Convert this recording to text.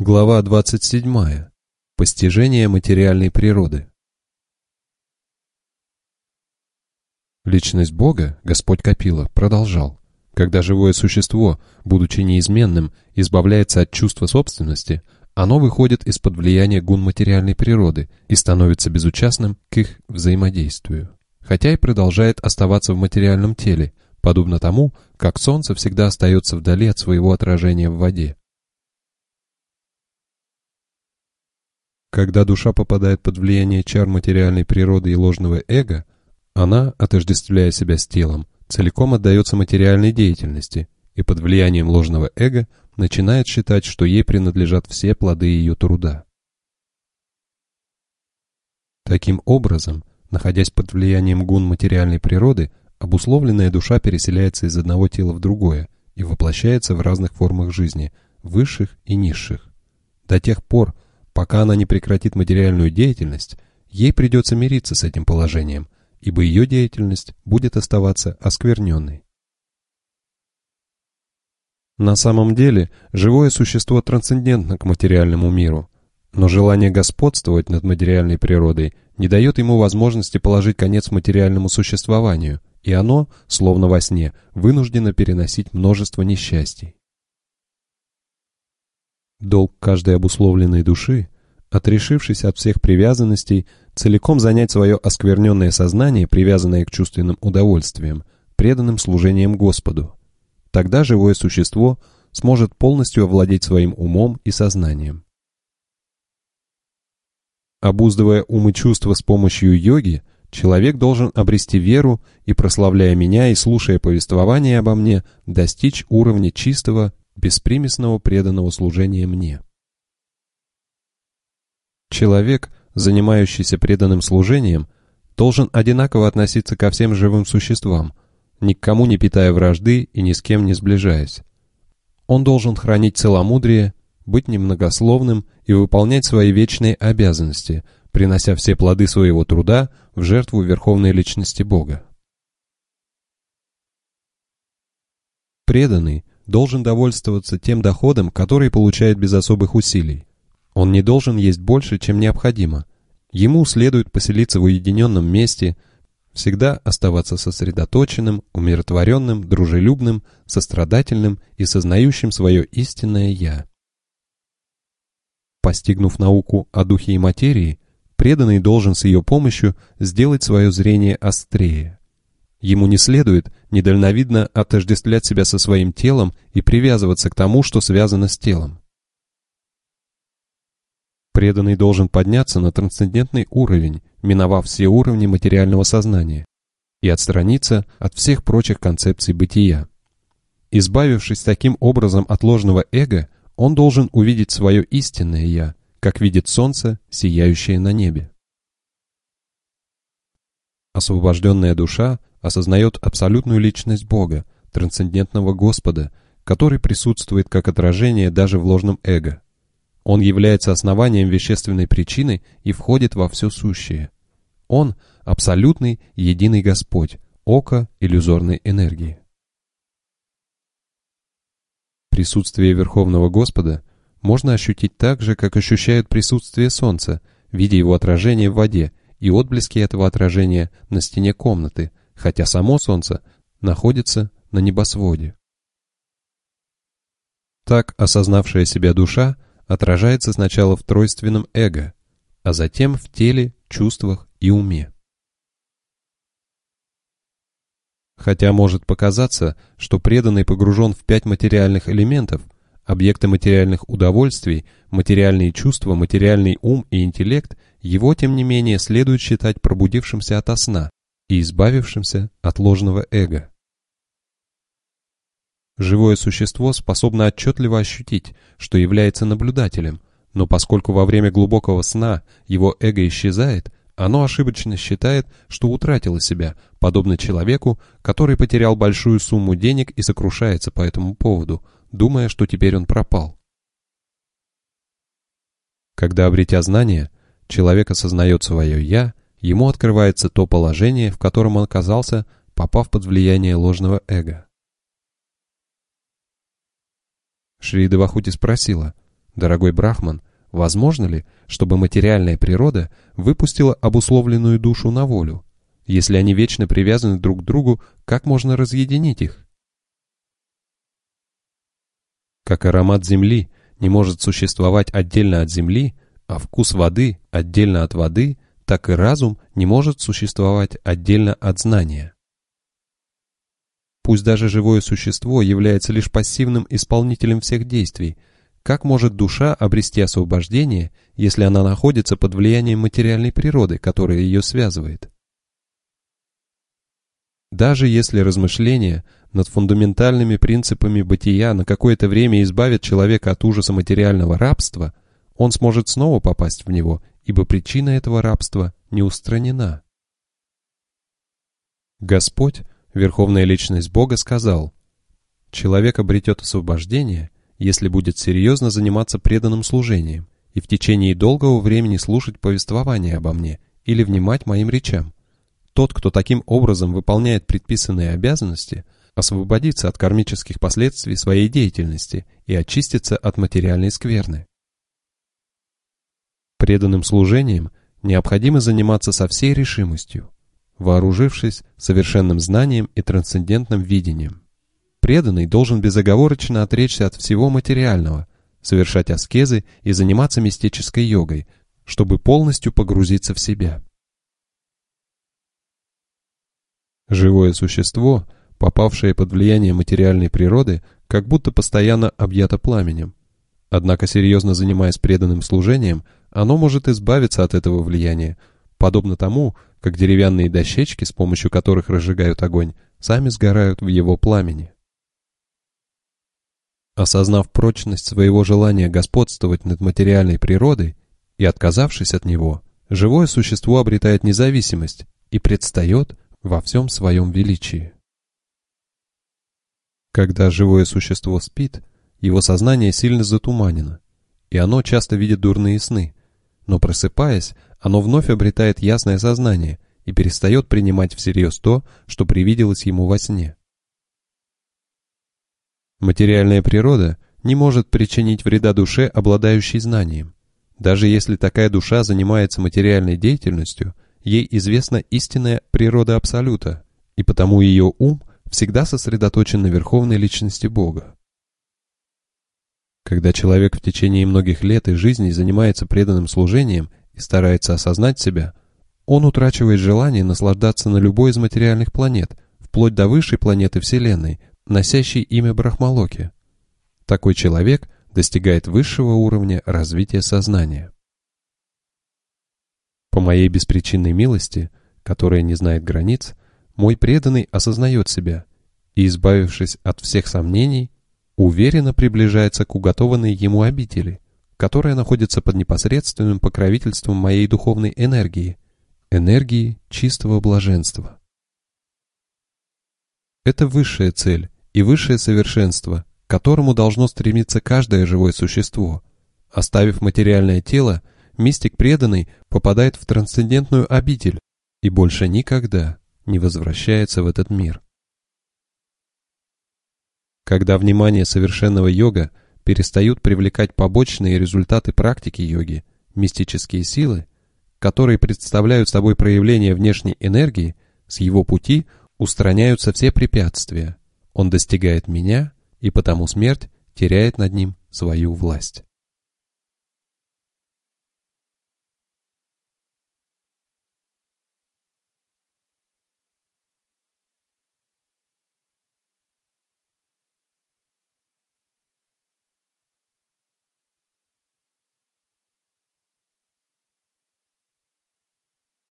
Глава 27. Постижение материальной природы. Личность Бога, Господь Капила, продолжал. Когда живое существо, будучи неизменным, избавляется от чувства собственности, оно выходит из-под влияния гун материальной природы и становится безучастным к их взаимодействию. Хотя и продолжает оставаться в материальном теле, подобно тому, как солнце всегда остается вдали от своего отражения в воде. Когда душа попадает под влияние чар материальной природы и ложного эго, она, отождествляя себя с телом, целиком отдается материальной деятельности и под влиянием ложного эго начинает считать, что ей принадлежат все плоды ее труда. Таким образом, находясь под влиянием гун материальной природы, обусловленная душа переселяется из одного тела в другое и воплощается в разных формах жизни, высших и низших. До тех пор, пока она не прекратит материальную деятельность, ей придется мириться с этим положением, ибо ее деятельность будет оставаться оскверненной. На самом деле, живое существо трансцендентно к материальному миру, но желание господствовать над материальной природой не дает ему возможности положить конец материальному существованию, и оно, словно во сне, вынуждено переносить множество несчастий. Долг каждой обусловленной души, отрешившись от всех привязанностей, целиком занять свое оскверненное сознание, привязанное к чувственным удовольствиям, преданным служением Господу. Тогда живое существо сможет полностью овладеть своим умом и сознанием. Обуздывая ум и чувства с помощью йоги, человек должен обрести веру и, прославляя меня и слушая повествование обо мне, достичь уровня чистого, беспримесного преданного служения мне. Человек, занимающийся преданным служением, должен одинаково относиться ко всем живым существам, ни к кому не питая вражды и ни с кем не сближаясь. Он должен хранить целомудрие, быть немногословным и выполнять свои вечные обязанности, принося все плоды своего труда в жертву Верховной Личности Бога. Преданный должен довольствоваться тем доходом, который получает без особых усилий. Он не должен есть больше, чем необходимо. Ему следует поселиться в уединенном месте, всегда оставаться сосредоточенным, умиротворенным, дружелюбным, сострадательным и сознающим свое истинное «Я». Постигнув науку о духе и материи, преданный должен с ее помощью сделать свое зрение острее. Ему не следует недальновидно отождествлять себя со своим телом и привязываться к тому, что связано с телом. Преданный должен подняться на трансцендентный уровень, миновав все уровни материального сознания, и отстраниться от всех прочих концепций бытия. Избавившись таким образом от ложного эго, он должен увидеть свое истинное «Я», как видит солнце, сияющее на небе. Освобожденная душа осознает абсолютную личность Бога, трансцендентного Господа, который присутствует как отражение даже в ложном эго. Он является основанием вещественной причины и входит во все сущее. Он – абсолютный единый Господь, око иллюзорной энергии. Присутствие Верховного Господа можно ощутить так же, как ощущают присутствие Солнца, видя его отражение в воде и отблески этого отражения на стене комнаты, хотя само Солнце находится на небосводе. Так осознавшая себя душа отражается сначала в тройственном эго, а затем в теле, чувствах и уме. Хотя может показаться, что преданный погружен в 5 материальных элементов, объекты материальных удовольствий, материальные чувства, материальный ум и интеллект, его, тем не менее, следует считать пробудившимся ото сна и избавившимся от ложного эго. Живое существо способно отчетливо ощутить, что является наблюдателем, но поскольку во время глубокого сна его эго исчезает, оно ошибочно считает, что утратило себя, подобно человеку, который потерял большую сумму денег и сокрушается по этому поводу, думая, что теперь он пропал. Когда, обретя знание, человек осознает свое «я», ему открывается то положение, в котором он оказался, попав под влияние ложного эго. Шри Девахути спросила: Дорогой Брахман, возможно ли, чтобы материальная природа выпустила обусловленную душу на волю? Если они вечно привязаны друг к другу, как можно разъединить их? Как аромат земли не может существовать отдельно от земли, а вкус воды отдельно от воды, так и разум не может существовать отдельно от знания. Пусть даже живое существо является лишь пассивным исполнителем всех действий, как может душа обрести освобождение, если она находится под влиянием материальной природы, которая ее связывает? Даже если размышления над фундаментальными принципами бытия на какое-то время избавят человека от ужаса материального рабства, он сможет снова попасть в него, ибо причина этого рабства не устранена. Господь, Верховная Личность Бога, сказал: «Человек обретет освобождение, если будет серьезно заниматься преданным служением и в течение долгого времени слушать повествование обо мне или внимать моим речам. Тот, кто таким образом выполняет предписанные обязанности, освободится от кармических последствий своей деятельности и очистится от материальной скверны». Преданным служением необходимо заниматься со всей решимостью, вооружившись совершенным знанием и трансцендентным видением. Преданный должен безоговорочно отречься от всего материального, совершать аскезы и заниматься мистической йогой, чтобы полностью погрузиться в себя. Живое существо, попавшее под влияние материальной природы, как будто постоянно объято пламенем. Однако, серьезно занимаясь преданным служением, оно может избавиться от этого влияния, подобно тому, как деревянные дощечки, с помощью которых разжигают огонь, сами сгорают в его пламени. Осознав прочность своего желания господствовать над материальной природой и отказавшись от него, живое существо обретает независимость и предстает во всем своем величии. Когда живое существо спит, его сознание сильно затуманено, и оно часто видит дурные сны, но просыпаясь, оно вновь обретает ясное сознание и перестает принимать всерьез то, что привиделось ему во сне. Материальная природа не может причинить вреда душе, обладающей знанием. Даже если такая душа занимается материальной деятельностью, ей известна истинная природа Абсолюта, и потому ее ум всегда сосредоточен на Верховной Личности Бога. Когда человек в течение многих лет и жизни занимается преданным служением и старается осознать себя, он утрачивает желание наслаждаться на любой из материальных планет, вплоть до высшей планеты Вселенной, носящей имя Брахмалоки. Такой человек достигает высшего уровня развития сознания. По моей беспричинной милости, которая не знает границ, мой преданный осознает себя и, избавившись от всех сомнений, уверенно приближается к уготованной ему обители, которая находится под непосредственным покровительством моей духовной энергии, энергии чистого блаженства. Это высшая цель и высшее совершенство, к которому должно стремиться каждое живое существо. Оставив материальное тело, мистик преданный попадает в трансцендентную обитель и больше никогда не возвращается в этот мир. Когда внимание совершенного йога перестают привлекать побочные результаты практики йоги, мистические силы, которые представляют собой проявление внешней энергии, с его пути устраняются все препятствия. Он достигает меня, и потому смерть теряет над ним свою власть.